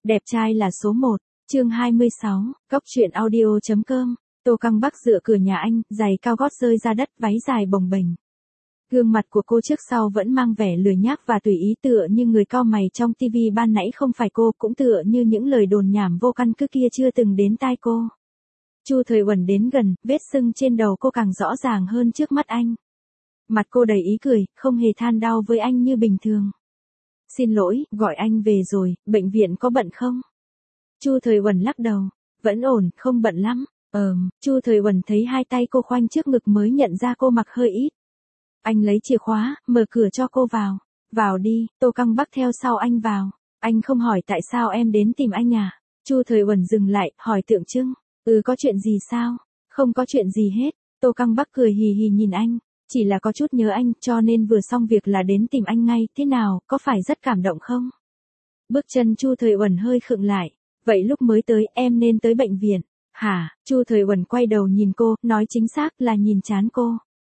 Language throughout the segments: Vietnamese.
Đẹp trai là số 1, chương 26, Cóc truyện audio.com, Tô Căng Bắc dựa cửa nhà anh, giày cao gót rơi ra đất, váy dài bồng bềnh. Gương mặt của cô trước sau vẫn mang vẻ lười nhác và tùy ý tựa như người cau mày trong tivi ban nãy không phải cô, cũng tựa như những lời đồn nhảm vô căn cứ kia chưa từng đến tai cô. Chu Thời Uẩn đến gần, vết sưng trên đầu cô càng rõ ràng hơn trước mắt anh. Mặt cô đầy ý cười, không hề than đau với anh như bình thường. Xin lỗi, gọi anh về rồi, bệnh viện có bận không? Chu Thời Uẩn lắc đầu, vẫn ổn, không bận lắm. Chu Thời Uẩn thấy hai tay cô khoanh trước ngực mới nhận ra cô mặc hơi ít. Anh lấy chìa khóa, mở cửa cho cô vào. Vào đi, Tô Căng Bắc theo sau anh vào. Anh không hỏi tại sao em đến tìm anh à? Chu Thời Uẩn dừng lại, hỏi tượng trưng. Có chuyện gì sao? Không có chuyện gì hết. Tô Căng Bắc cười hì hì nhìn anh. Chỉ là có chút nhớ anh, cho nên vừa xong việc là đến tìm anh ngay, thế nào, có phải rất cảm động không? Bước chân Chu Thời Uẩn hơi khựng lại. Vậy lúc mới tới, em nên tới bệnh viện. Hả? Chu Thời Uẩn quay đầu nhìn cô, nói chính xác là nhìn trán cô.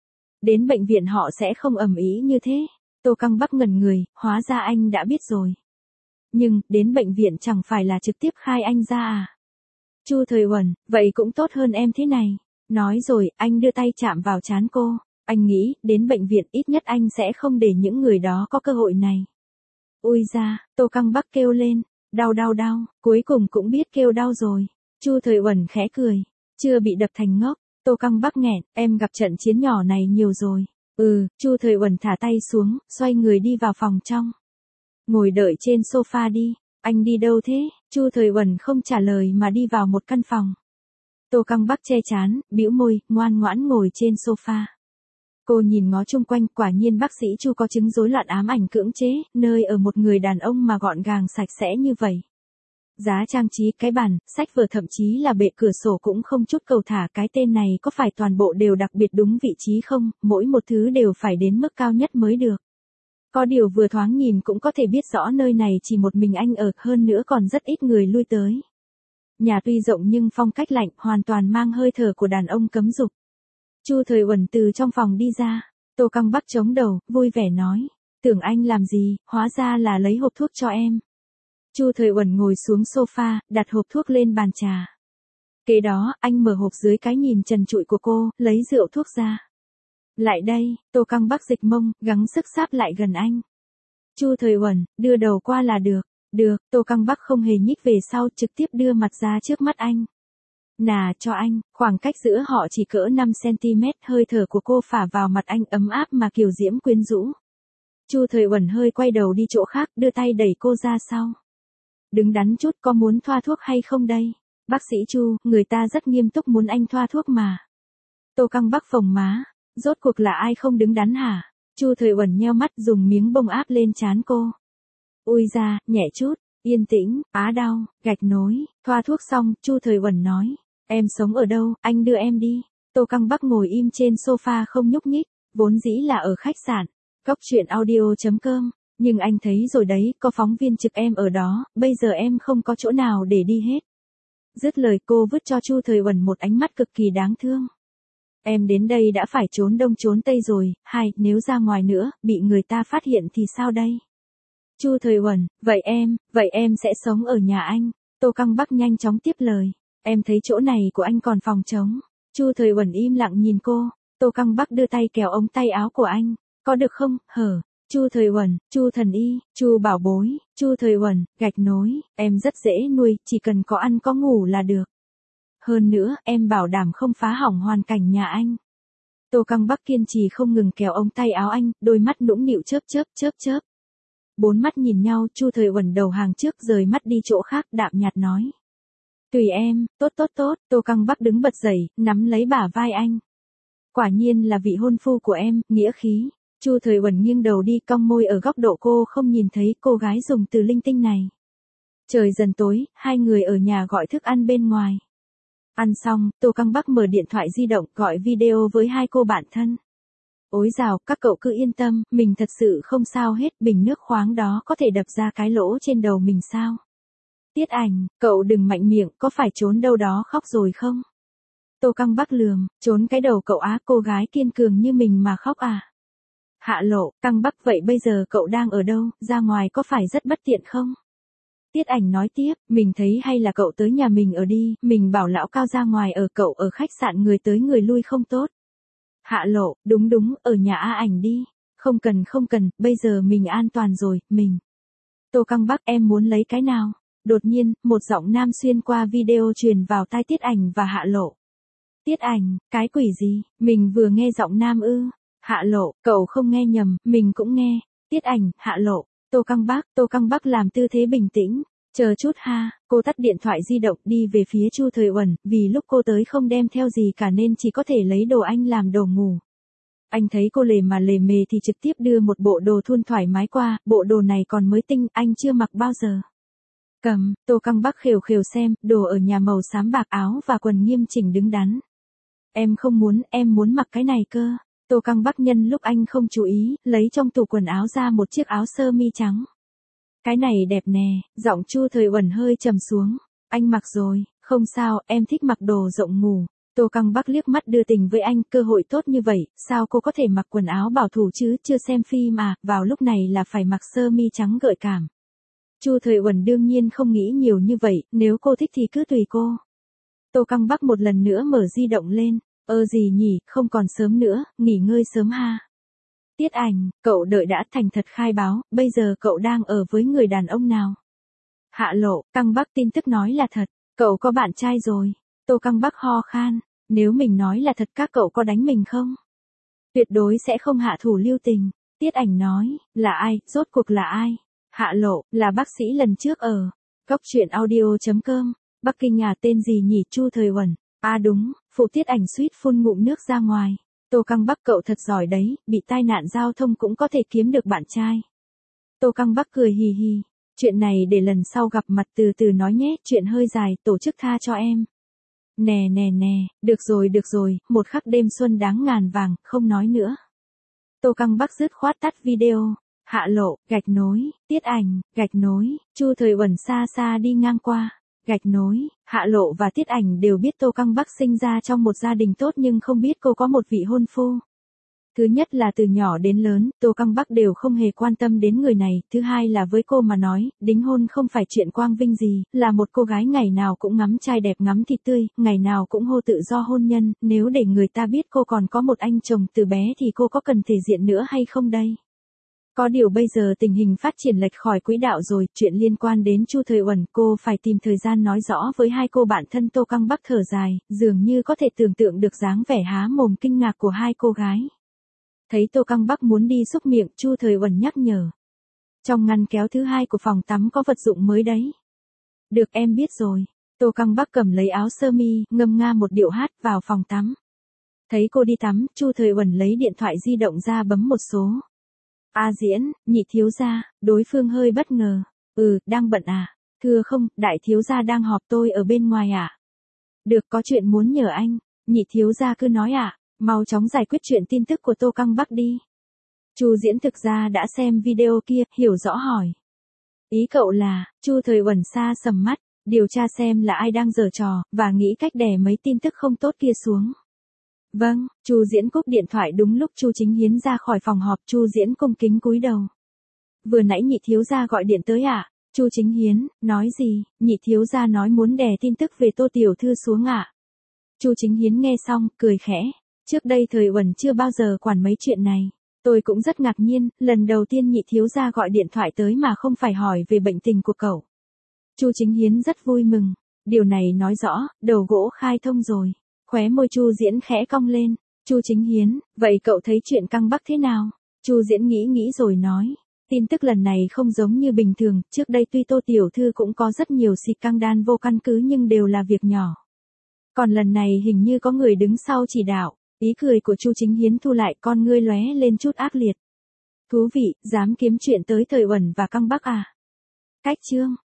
Đến bệnh viện họ sẽ không ầm ĩ như thế. Tô Căng Bắc ngẩn người, hóa ra anh đã biết rồi. Nhưng, đến bệnh viện chẳng phải là trực tiếp khai anh ra à? Chu Thời Uẩn, vậy cũng tốt hơn em thế này. Nói rồi, anh đưa tay chạm vào trán cô. Anh nghĩ, đến bệnh viện ít nhất anh sẽ không để những người đó có cơ hội này. Ui da, Tô Căng Bắc kêu lên. Đau, cuối cùng cũng biết kêu đau rồi. Chu Thời Uẩn khẽ cười. Chưa bị đập thành ngốc. Tô Căng Bắc nghẹn, em gặp trận chiến nhỏ này nhiều rồi. Chu Thời Uẩn thả tay xuống, xoay người đi vào phòng trong. Ngồi đợi trên sofa đi. Anh đi đâu thế? Chu Thời Uẩn không trả lời mà đi vào một căn phòng. Tô Căng Bắc che trán, bĩu môi, ngoan ngoãn ngồi trên sofa. Cô nhìn ngó chung quanh, quả nhiên bác sĩ Chu có chứng rối loạn ám ảnh cưỡng chế, nơi ở một người đàn ông mà gọn gàng sạch sẽ như vậy. Giá trang trí, cái bàn, sách vở thậm chí là bệ cửa sổ cũng không chút cầu thả, cái tên này có phải toàn bộ đều đặc biệt đúng vị trí không, mỗi một thứ đều phải đến mức cao nhất mới được. Có điều vừa thoáng nhìn cũng có thể biết rõ nơi này chỉ một mình anh ở, hơn nữa còn rất ít người lui tới. Nhà tuy rộng nhưng phong cách lạnh, hoàn toàn mang hơi thở của đàn ông cấm dục. Chu Thời Uẩn từ trong phòng đi ra, Tô Căng Bắc chống đầu, vui vẻ nói, tưởng anh làm gì, hóa ra là lấy hộp thuốc cho em. Chu Thời Uẩn ngồi xuống sofa, đặt hộp thuốc lên bàn trà. Kế đó, anh mở hộp dưới cái nhìn trần trụi của cô, lấy rượu thuốc ra. Lại đây, Tô Căng Bắc dịch mông, gắng sức sáp lại gần anh. Chu Thời Uẩn, đưa đầu qua là được. Được, Tô Căng Bắc không hề nhích về sau, trực tiếp đưa mặt ra trước mắt anh. Nà cho anh, khoảng cách giữa họ chỉ cỡ 5cm, hơi thở của cô phả vào mặt anh ấm áp mà kiều diễm quyến rũ. Chu Thời Uẩn hơi quay đầu đi chỗ khác, đưa tay đẩy cô ra sau. Đứng đắn chút, có muốn thoa thuốc hay không đây? Bác sĩ Chu, người ta rất nghiêm túc muốn anh thoa thuốc mà. Tô Căng Bắc phồng má, rốt cuộc là ai không đứng đắn hả? Chu Thời Uẩn nheo mắt dùng miếng bông áp lên trán cô. Ui da, nhẹ chút, yên tĩnh, đau, gạch nối, thoa thuốc xong, Chu Thời Uẩn nói. Em sống ở đâu, anh đưa em đi. Tô Căng Bắc ngồi im trên sofa không nhúc nhích, vốn dĩ là ở khách sạn, Cóc truyện audio.com, nhưng anh thấy rồi đấy, có phóng viên trực em ở đó, bây giờ em không có chỗ nào để đi hết. Dứt lời cô vứt cho Chu Thời Uẩn một ánh mắt cực kỳ đáng thương. Em đến đây đã phải trốn đông trốn tây rồi, nếu ra ngoài nữa, bị người ta phát hiện thì sao đây? Chu Thời Uẩn, vậy em sẽ sống ở nhà anh. Tô Căng Bắc nhanh chóng tiếp lời. Em thấy chỗ này của anh còn phòng trống. Chu Thời Uẩn im lặng nhìn cô. Tô Căng Bắc đưa tay kéo ống tay áo của anh. Có được không, hở? Chu Thời Uẩn, Chu thần y, Chu bảo bối, Chu Thời Uẩn, gạch nối, em rất dễ nuôi, chỉ cần có ăn có ngủ là được. Hơn nữa, em bảo đảm không phá hỏng hoàn cảnh nhà anh. Tô Căng Bắc kiên trì không ngừng kéo ống tay áo anh, đôi mắt nũng nịu chớp. Bốn mắt nhìn nhau, Chu Thời Uẩn đầu hàng trước rời mắt đi chỗ khác, đạm nhạt nói. Tùy em, tốt, Tô Căng Bắc đứng bật dậy, nắm lấy bả vai anh. Quả nhiên là vị hôn phu của em, nghĩa khí. Chu Thời Uẩn nghiêng đầu đi, cong môi ở góc độ cô không nhìn thấy cô gái dùng từ linh tinh này. Trời dần tối, hai người ở nhà gọi thức ăn bên ngoài. Ăn xong, Tô Căng Bắc mở điện thoại di động gọi video với hai cô bạn thân. Ối dào, các cậu cứ yên tâm, mình thật sự không sao hết, bình nước khoáng đó có thể đập ra cái lỗ trên đầu mình sao? Tiết Ảnh, cậu đừng mạnh miệng, có phải trốn đâu đó khóc rồi không? Tô Căng Bắc lườm, trốn cái đầu cậu á, cô gái kiên cường như mình mà khóc à? Hạ Lộ, Căng Bắc vậy bây giờ cậu đang ở đâu, ra ngoài có phải rất bất tiện không? Tiết Ảnh nói tiếp, mình thấy hay là cậu tới nhà mình ở đi, mình bảo lão Cao ra ngoài ở, cậu ở khách sạn người tới người lui không tốt. Hạ Lộ, đúng đúng, ở nhà A Ảnh đi. Không cần, bây giờ mình an toàn rồi, mình. Tô Căng Bắc, em muốn lấy cái nào? Đột nhiên, một giọng nam xuyên qua video truyền vào tai Tiết Ảnh và Hạ Lộ. Tiết Ảnh, cái quỷ gì? Mình vừa nghe giọng nam ư? Hạ Lộ, cậu không nghe nhầm, mình cũng nghe. Tiết Ảnh, Hạ Lộ, Tô Căng Bắc làm tư thế bình tĩnh. Chờ chút ha, cô tắt điện thoại di động đi về phía Chu Thời Uẩn, vì lúc cô tới không đem theo gì cả nên chỉ có thể lấy đồ anh làm đồ ngủ. Anh thấy cô lề mà lề mề thì trực tiếp đưa một bộ đồ thun thoải mái qua, bộ đồ này còn mới tinh, anh chưa mặc bao giờ. Cầm, Tô Căng Bắc khều khều xem, đồ ở nhà màu xám bạc, áo và quần nghiêm chỉnh đứng đắn. Em không muốn, em muốn mặc cái này cơ. Tô Căng Bắc nhân lúc anh không chú ý, lấy trong tủ quần áo ra một chiếc áo sơ mi trắng. Cái này đẹp nè, giọng Chu Thời Uẩn hơi trầm xuống. Anh mặc rồi, không sao, em thích mặc đồ rộng ngủ. Tô Căng Bắc liếc mắt đưa tình với anh, cơ hội tốt như vậy, sao cô có thể mặc quần áo bảo thủ chứ, chưa xem phim mà, vào lúc này là phải mặc sơ mi trắng gợi cảm. Chu Thời Uẩn đương nhiên không nghĩ nhiều như vậy, nếu cô thích thì cứ tùy cô. Tô Căng Bắc một lần nữa mở di động lên, gì nhỉ, không còn sớm nữa, nghỉ ngơi sớm ha. Tiết Ảnh, cậu đợi đã, thành thật khai báo, bây giờ cậu đang ở với người đàn ông nào? Hạ Lộ, Căng Bắc tin tức nói là thật, cậu có bạn trai rồi. Tô Căng Bắc ho khan, nếu mình nói là thật các cậu có đánh mình không? Tuyệt đối sẽ không hạ thủ lưu tình. Tiết Ảnh nói, là ai, rốt cuộc là ai? Hạ Lộ, là bác sĩ lần trước ở Góc Chuyện Audio.com, Bắc Kinh à, tên gì nhỉ? Chu Thời Uẩn. À đúng, phụ Tiết Ảnh suýt phun ngụm nước ra ngoài. Tô Căng Bắc, cậu thật giỏi đấy, bị tai nạn giao thông cũng có thể kiếm được bạn trai. Tô Căng Bắc cười hì hì, chuyện này để lần sau gặp mặt từ từ nói nhé, chuyện hơi dài, tổ chức tha cho em. Nè, được rồi, một khắc đêm xuân đáng ngàn vàng, không nói nữa. Tô Căng Bắc dứt khoát tắt video. Hạ Lộ, gạch nối, Tiết Ảnh, gạch nối, Chu Thời Uẩn xa xa đi ngang qua. Gạch nối, Hạ Lộ và Tiết Ảnh đều biết Tô Căng Bắc sinh ra trong một gia đình tốt nhưng không biết cô có một vị hôn phu. Thứ nhất là từ nhỏ đến lớn, Tô Căng Bắc đều không hề quan tâm đến người này, thứ hai là với cô mà nói, đính hôn không phải chuyện quang vinh gì, là một cô gái ngày nào cũng ngắm trai đẹp ngắm thịt tươi, ngày nào cũng hô tự do hôn nhân, nếu để người ta biết cô còn có một anh chồng từ bé thì cô có cần thể diện nữa hay không đây? Có điều bây giờ tình hình phát triển lệch khỏi quỹ đạo rồi, chuyện liên quan đến Chu Thời Uẩn cô phải tìm thời gian nói rõ với hai cô bạn thân. Tô Căng Bắc thở dài, dường như có thể tưởng tượng được dáng vẻ há mồm kinh ngạc của hai cô gái. Thấy Tô Căng Bắc muốn đi xúc miệng, Chu Thời Uẩn nhắc nhở. Trong ngăn kéo thứ hai của phòng tắm có vật dụng mới đấy. Được, em biết rồi. Tô Căng Bắc cầm lấy áo sơ mi, ngâm nga một điệu hát vào phòng tắm. Thấy cô đi tắm, Chu Thời Uẩn lấy điện thoại di động ra bấm một số. A Diễn, nhị thiếu gia, đối phương hơi bất ngờ. Đang bận à? Thưa không, đại thiếu gia đang họp, tôi ở bên ngoài ạ. Được, có chuyện muốn nhờ anh. Nhị thiếu gia cứ nói ạ. Mau chóng giải quyết chuyện tin tức của Tô Căng Bắc đi. Chu Diễn thực ra đã xem video kia, hiểu rõ hỏi. Ý cậu là, Chu Thời Uẩn xa sầm mắt, điều tra xem là ai đang giở trò, và nghĩ cách đè mấy tin tức không tốt kia xuống. Vâng, Chu Diễn cúp điện thoại đúng lúc Chu Chính Hiến ra khỏi phòng họp. Chu Diễn cung kính cúi đầu. Vừa nãy nhị thiếu gia gọi điện tới ạ. Chu Chính Hiến, nói gì? Nhị thiếu gia nói muốn đè tin tức về Tô tiểu thư xuống ạ. Chu Chính Hiến nghe xong, cười khẽ. Trước đây Thời Uẩn chưa bao giờ quản mấy chuyện này. Tôi cũng rất ngạc nhiên, lần đầu tiên nhị thiếu gia gọi điện thoại tới mà không phải hỏi về bệnh tình của cậu. Chu Chính Hiến rất vui mừng. Điều này nói rõ, đầu gỗ khai thông rồi. Khóe môi Chu Diễn khẽ cong lên. Chu Chính Hiến, vậy cậu thấy chuyện Căng Bắc thế nào? Chu Diễn nghĩ rồi nói. Tin tức lần này không giống như bình thường, trước đây tuy Tô tiểu thư cũng có rất nhiều scandal vô căn cứ nhưng đều là việc nhỏ. Còn lần này hình như có người đứng sau chỉ đạo. Ý cười của Chu Chính Hiến thu lại, con ngươi lóe lên chút ác liệt. Thú vị, dám kiếm chuyện tới Thời Uẩn và Căng Bắc à? Cách chương